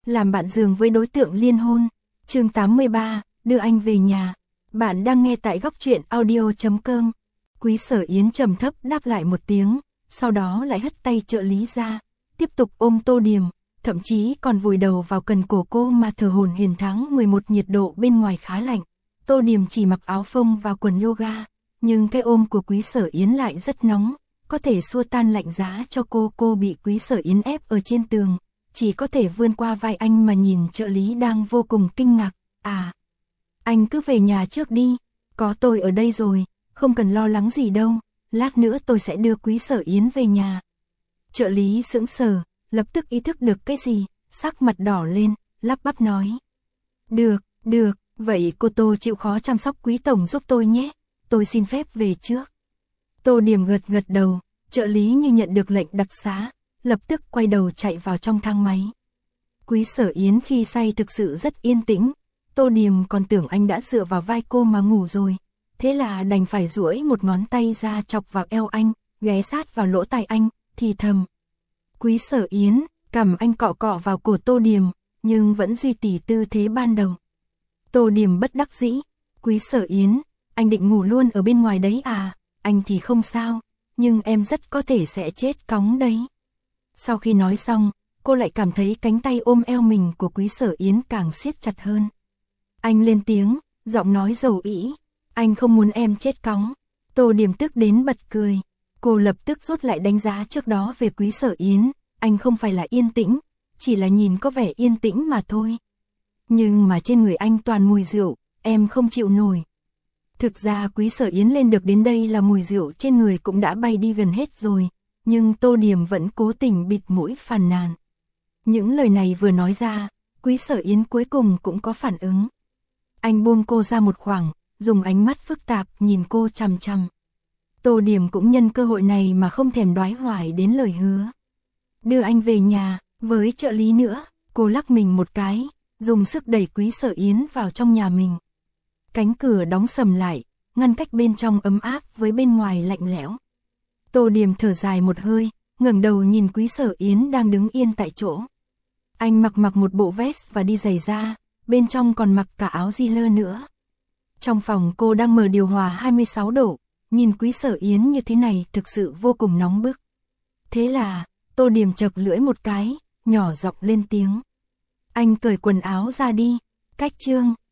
làm bạn giường với đối tượng liên hôn. Chương 83, đưa anh về nhà. Bạn đang nghe tại góc truyện audio.com. Quý Sở Yến trầm thấp đáp lại một tiếng, sau đó lại hất tay trợ lý ra, tiếp tục ôm Tô Điềm, thậm chí còn vùi đầu vào cần cổ cô mà thở hổn hển. Tháng 11 nhiệt độ bên ngoài khá lạnh, Tô Điềm chỉ mặc áo phông và quần yoga, nhưng cái ôm của Quý Sở Yến lại rất nóng, có thể xua tan lạnh giá cho cô. Cô bị Quý Sở Yến ép ở trên tường, chỉ có thể vươn qua vai anh mà nhìn trợ lý đang vô cùng kinh ngạc. À, anh cứ về nhà trước đi, có tôi ở đây rồi, không cần lo lắng gì đâu, lát nữa tôi sẽ đưa Quý Sở Yến về nhà. Trợ lý sững sờ, lập tức ý thức được cái gì, sắc mặt đỏ lên, lắp bắp nói. Được, vậy cô Tô chịu khó chăm sóc Quý tổng giúp tôi nhé, tôi xin phép về trước. Tô Điềm gật đầu, trợ lý như nhận được lệnh đặc xá, lập tức quay đầu chạy vào trong thang máy. Quý Sở Yến khi say thực sự rất yên tĩnh, Tô Điềm còn tưởng anh đã dựa vào vai cô mà ngủ rồi, thế là đành phải duỗi một ngón tay ra chọc vào eo anh, ghé sát vào lỗ tai anh, thì thầm. Quý Sở Yến, cằm anh cọ cọ vào cổ Tô Điềm, nhưng vẫn duy trì tư thế ban đầu. Tô Điềm bất đắc dĩ, Quý Sở Yến, anh định ngủ luôn ở bên ngoài đấy à, anh thì không sao, nhưng em rất có thể sẽ chết cóng đấy. Sau khi nói xong, cô lại cảm thấy cánh tay ôm eo mình của Quý Sở Yến càng siết chặt hơn. Anh lên tiếng, giọng nói dầu ĩ, anh không muốn em chết cóng. Tô Điềm tức đến bật cười, cô lập tức rút lại đánh giá trước đó về Quý Sở Yến, anh không phải là yên tĩnh, chỉ là nhìn có vẻ yên tĩnh mà thôi. Nhưng mà trên người anh toàn mùi rượu, em không chịu nổi. Thực ra Quý Sở Yến lên được đến đây là mùi rượu trên người cũng đã bay đi gần hết rồi, nhưng Tô Điềm vẫn cố tình bịt mũi phàn nàn. Những lời này vừa nói ra, Quý Sở Yến cuối cùng cũng có phản ứng. Anh buông cô ra một khoảng, dùng ánh mắt phức tạp nhìn cô chằm chằm. Tô Điềm cũng nhân cơ hội này mà không thèm đoái hoài đến lời hứa. Đưa anh về nhà, với trợ lý nữa, cô lắc mình một cái, dùng sức đẩy Quý Sở Yến vào trong nhà mình. Cánh cửa đóng sầm lại, ngăn cách bên trong ấm áp với bên ngoài lạnh lẽo. Tô Điềm thở dài một hơi, ngẩng đầu nhìn Quý Sở Yến đang đứng yên tại chỗ. Anh mặc một bộ vest và đi giày da, bên trong còn mặc cả áo jean nữa. Trong phòng cô đang mở điều hòa 26 độ, nhìn Quý Sở Yến như thế này thực sự vô cùng nóng bức. Thế là, Tô Điềm chật lưỡi một cái, nhỏ giọng lên tiếng. Anh cởi quần áo ra đi, cách chương.